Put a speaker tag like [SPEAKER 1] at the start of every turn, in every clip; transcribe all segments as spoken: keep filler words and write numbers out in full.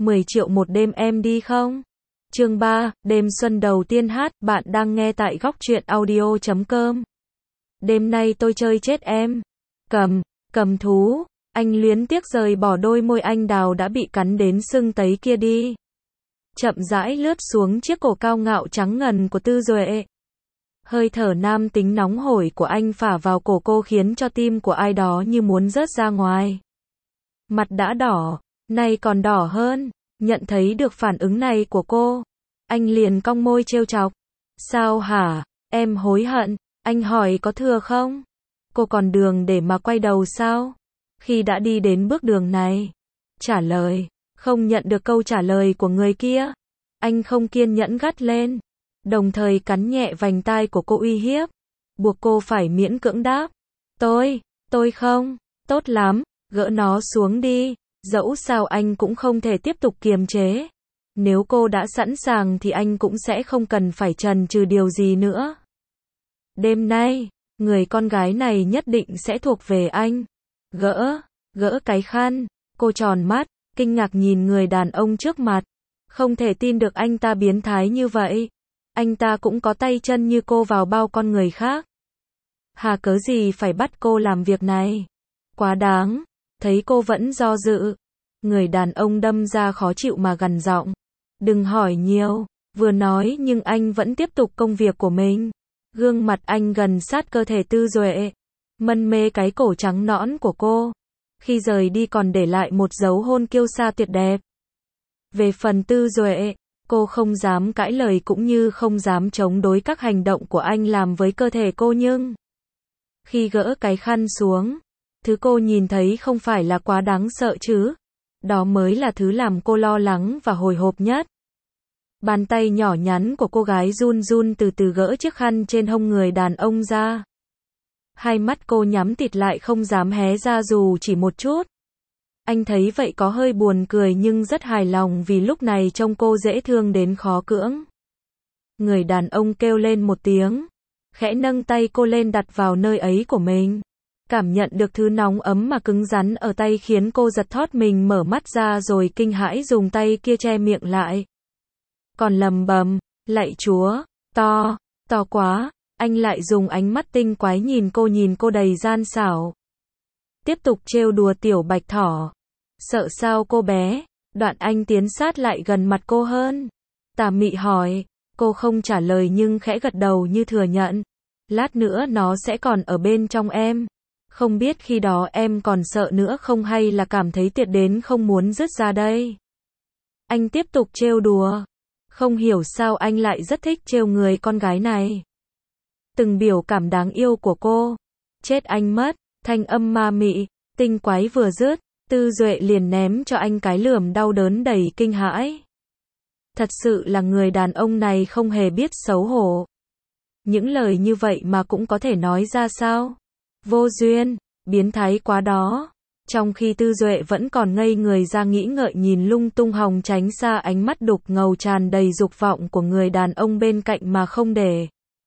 [SPEAKER 1] mười triệu một đêm em đi không? Chương ba, đêm xuân đầu tiên hát, bạn đang nghe tại góc truyện audio chấm com. Đêm nay tôi chơi chết em. Cầm, cầm thú, anh luyến tiếc rời bỏ đôi môi anh đào đã bị cắn đến sưng tấy kia đi. Chậm rãi lướt xuống chiếc cổ cao ngạo trắng ngần của Tư Duệ. Hơi thở nam tính nóng hổi của anh phả vào cổ cô khiến cho tim của ai đó như muốn rớt ra ngoài. Mặt đã đỏ, nay còn đỏ hơn, nhận thấy được phản ứng này của cô. Anh liền cong môi trêu chọc. Sao hả, em hối hận, anh hỏi có thừa không? Cô còn đường để mà quay đầu sao? Khi đã đi đến bước đường này, trả lời, không nhận được câu trả lời của người kia. Anh không kiên nhẫn gắt lên, đồng thời cắn nhẹ vành tai của cô uy hiếp, buộc cô phải miễn cưỡng đáp. Tôi, tôi không, tốt lắm, gỡ nó xuống đi, dẫu sao anh cũng không thể tiếp tục kiềm chế. Nếu cô đã sẵn sàng thì anh cũng sẽ không cần phải chần chừ điều gì nữa. Đêm nay, người con gái này nhất định sẽ thuộc về anh. Gỡ, gỡ cái khăn, cô tròn mắt, kinh ngạc nhìn người đàn ông trước mặt. Không thể tin được anh ta biến thái như vậy. Anh ta cũng có tay chân như cô vào bao con người khác. Hà cớ gì phải bắt cô làm việc này? Quá đáng. Thấy cô vẫn do dự, người đàn ông đâm ra khó chịu mà gằn giọng. Đừng hỏi nhiều, vừa nói nhưng anh vẫn tiếp tục công việc của mình. Gương mặt anh gần sát cơ thể Tư Duệ, mân mê cái cổ trắng nõn của cô. Khi rời đi còn để lại một dấu hôn kiêu sa tuyệt đẹp. Về phần Tư Duệ, cô không dám cãi lời cũng như không dám chống đối các hành động của anh làm với cơ thể cô nhưng khi gỡ cái khăn xuống, thứ cô nhìn thấy không phải là quá đáng sợ chứ. Đó mới là thứ làm cô lo lắng và hồi hộp nhất. Bàn tay nhỏ nhắn của cô gái run run từ từ gỡ chiếc khăn trên hông người đàn ông ra. Hai mắt cô nhắm tịt lại không dám hé ra dù chỉ một chút. Anh thấy vậy có hơi buồn cười nhưng rất hài lòng vì lúc này trông cô dễ thương đến khó cưỡng. Người đàn ông kêu lên một tiếng, khẽ nâng tay cô lên đặt vào nơi ấy của mình. Cảm nhận được thứ nóng ấm mà cứng rắn ở tay khiến cô giật thót mình mở mắt ra rồi kinh hãi dùng tay kia che miệng lại. Còn lầm bầm, lạy chúa, to, to quá, anh lại dùng ánh mắt tinh quái nhìn cô nhìn cô đầy gian xảo. Tiếp tục trêu đùa tiểu bạch thỏ. Sợ sao cô bé, đoạn anh tiến sát lại gần mặt cô hơn. Tà mị hỏi, cô không trả lời nhưng khẽ gật đầu như thừa nhận. Lát nữa nó sẽ còn ở bên trong em. Không biết khi đó em còn sợ nữa không hay là cảm thấy tuyệt đến không muốn dứt ra đây. Anh tiếp tục trêu đùa. Không hiểu sao anh lại rất thích trêu người con gái này. Từng biểu cảm đáng yêu của cô. Chết anh mất, thanh âm ma mị, tinh quái vừa dứt, Tư Duệ liền ném cho anh cái lườm đau đớn đầy kinh hãi. Thật sự là người đàn ông này không hề biết xấu hổ. Những lời như vậy mà cũng có thể nói ra sao? Vô duyên, biến thái quá đó. Trong khi Tư Duệ vẫn còn ngây người ra nghĩ ngợi nhìn lung tung hòng tránh xa ánh mắt đục ngầu tràn đầy dục vọng của người đàn ông bên cạnh mà không để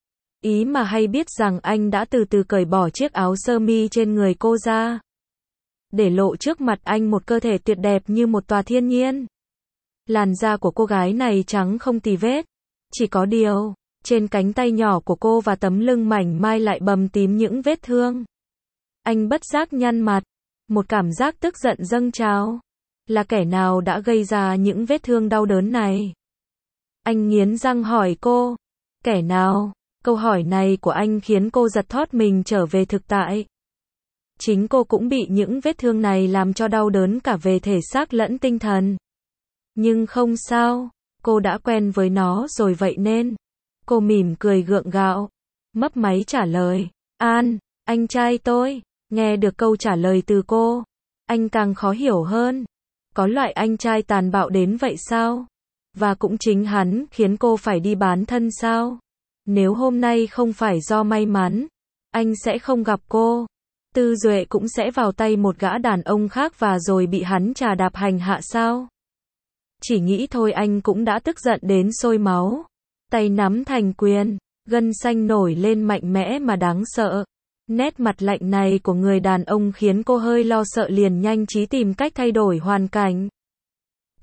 [SPEAKER 1] ý mà hay biết rằng anh đã từ từ cởi bỏ chiếc áo sơ mi trên người cô ra. Để lộ trước mặt anh một cơ thể tuyệt đẹp như một tòa thiên nhiên. Làn da của cô gái này trắng không tì vết. Chỉ có điều, trên cánh tay nhỏ của cô và tấm lưng mảnh mai lại bầm tím những vết thương. Anh bất giác nhăn mặt. Một cảm giác tức giận dâng trào. Là kẻ nào đã gây ra những vết thương đau đớn này? Anh nghiến răng hỏi cô. Kẻ nào? Câu hỏi này của anh khiến cô giật thót mình trở về thực tại. Chính cô cũng bị những vết thương này làm cho đau đớn cả về thể xác lẫn tinh thần. Nhưng không sao, cô đã quen với nó rồi vậy nên. Cô mỉm cười gượng gạo, mấp máy trả lời. An, anh trai tôi. Nghe được câu trả lời từ cô, anh càng khó hiểu hơn. Có loại anh trai tàn bạo đến vậy sao? Và cũng chính hắn khiến cô phải đi bán thân sao? Nếu hôm nay không phải do may mắn, anh sẽ không gặp cô. Tư Duệ cũng sẽ vào tay một gã đàn ông khác và rồi bị hắn trà đạp hành hạ sao? Chỉ nghĩ thôi anh cũng đã tức giận đến sôi máu. Tay nắm thành quyền, gân xanh nổi lên mạnh mẽ mà đáng sợ. Nét mặt lạnh này của người đàn ông khiến cô hơi lo sợ liền nhanh trí tìm cách thay đổi hoàn cảnh.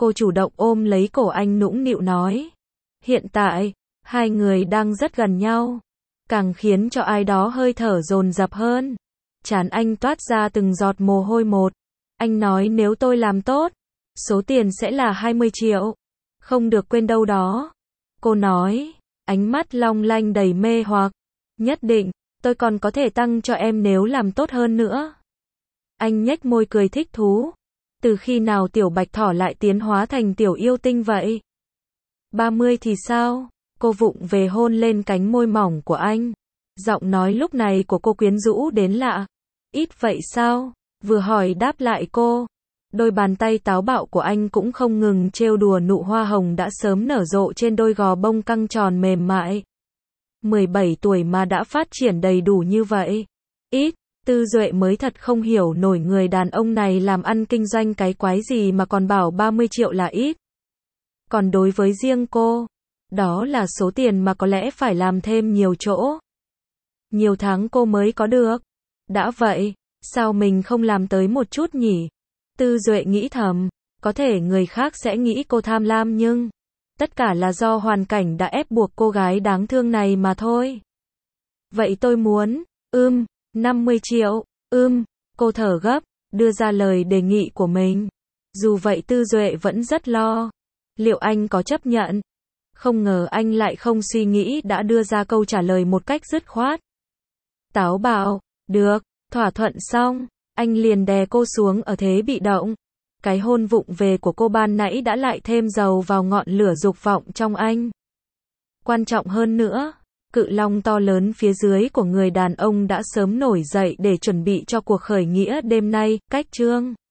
[SPEAKER 1] Cô chủ động ôm lấy cổ anh nũng nịu nói. Hiện tại, hai người đang rất gần nhau. Càng khiến cho ai đó hơi thở dồn dập hơn. Trán anh toát ra từng giọt mồ hôi một. Anh nói nếu tôi làm tốt, số tiền sẽ là hai mươi triệu. Không được quên đâu đó. Cô nói, ánh mắt long lanh đầy mê hoặc. Nhất định, tôi còn có thể tăng cho em nếu làm tốt hơn nữa. Anh nhếch môi cười thích thú. Từ khi nào tiểu bạch thỏ lại tiến hóa thành tiểu yêu tinh vậy? ba mươi thì sao? Cô vụng về hôn lên cánh môi mỏng của anh. Giọng nói lúc này của cô quyến rũ đến lạ. Ít vậy sao? Vừa hỏi đáp lại cô. Đôi bàn tay táo bạo của anh cũng không ngừng trêu đùa nụ hoa hồng đã sớm nở rộ trên đôi gò bông căng tròn mềm mại. mười bảy tuổi mà đã phát triển đầy đủ như vậy. Ít, Tư Duệ mới thật không hiểu nổi người đàn ông này làm ăn kinh doanh cái quái gì mà còn bảo ba mươi triệu là ít. Còn đối với riêng cô, đó là số tiền mà có lẽ phải làm thêm nhiều chỗ. Nhiều tháng cô mới có được. Đã vậy, sao mình không làm tới một chút nhỉ? Tư Duệ nghĩ thầm, có thể người khác sẽ nghĩ cô tham lam nhưng tất cả là do hoàn cảnh đã ép buộc cô gái đáng thương này mà thôi. Vậy tôi muốn, ưm, năm mươi triệu, ưm, cô thở gấp, đưa ra lời đề nghị của mình. Dù vậy Tư Duệ vẫn rất lo. Liệu anh có chấp nhận? Không ngờ anh lại không suy nghĩ đã đưa ra câu trả lời một cách dứt khoát. Táo bạo, được, thỏa thuận xong, anh liền đè cô xuống ở thế bị động. Cái hôn vụng về của cô ban nãy đã lại thêm dầu vào ngọn lửa dục vọng trong anh. Quan trọng hơn nữa, cự long to lớn phía dưới của người đàn ông đã sớm nổi dậy để chuẩn bị cho cuộc khởi nghĩa đêm nay, cách chương.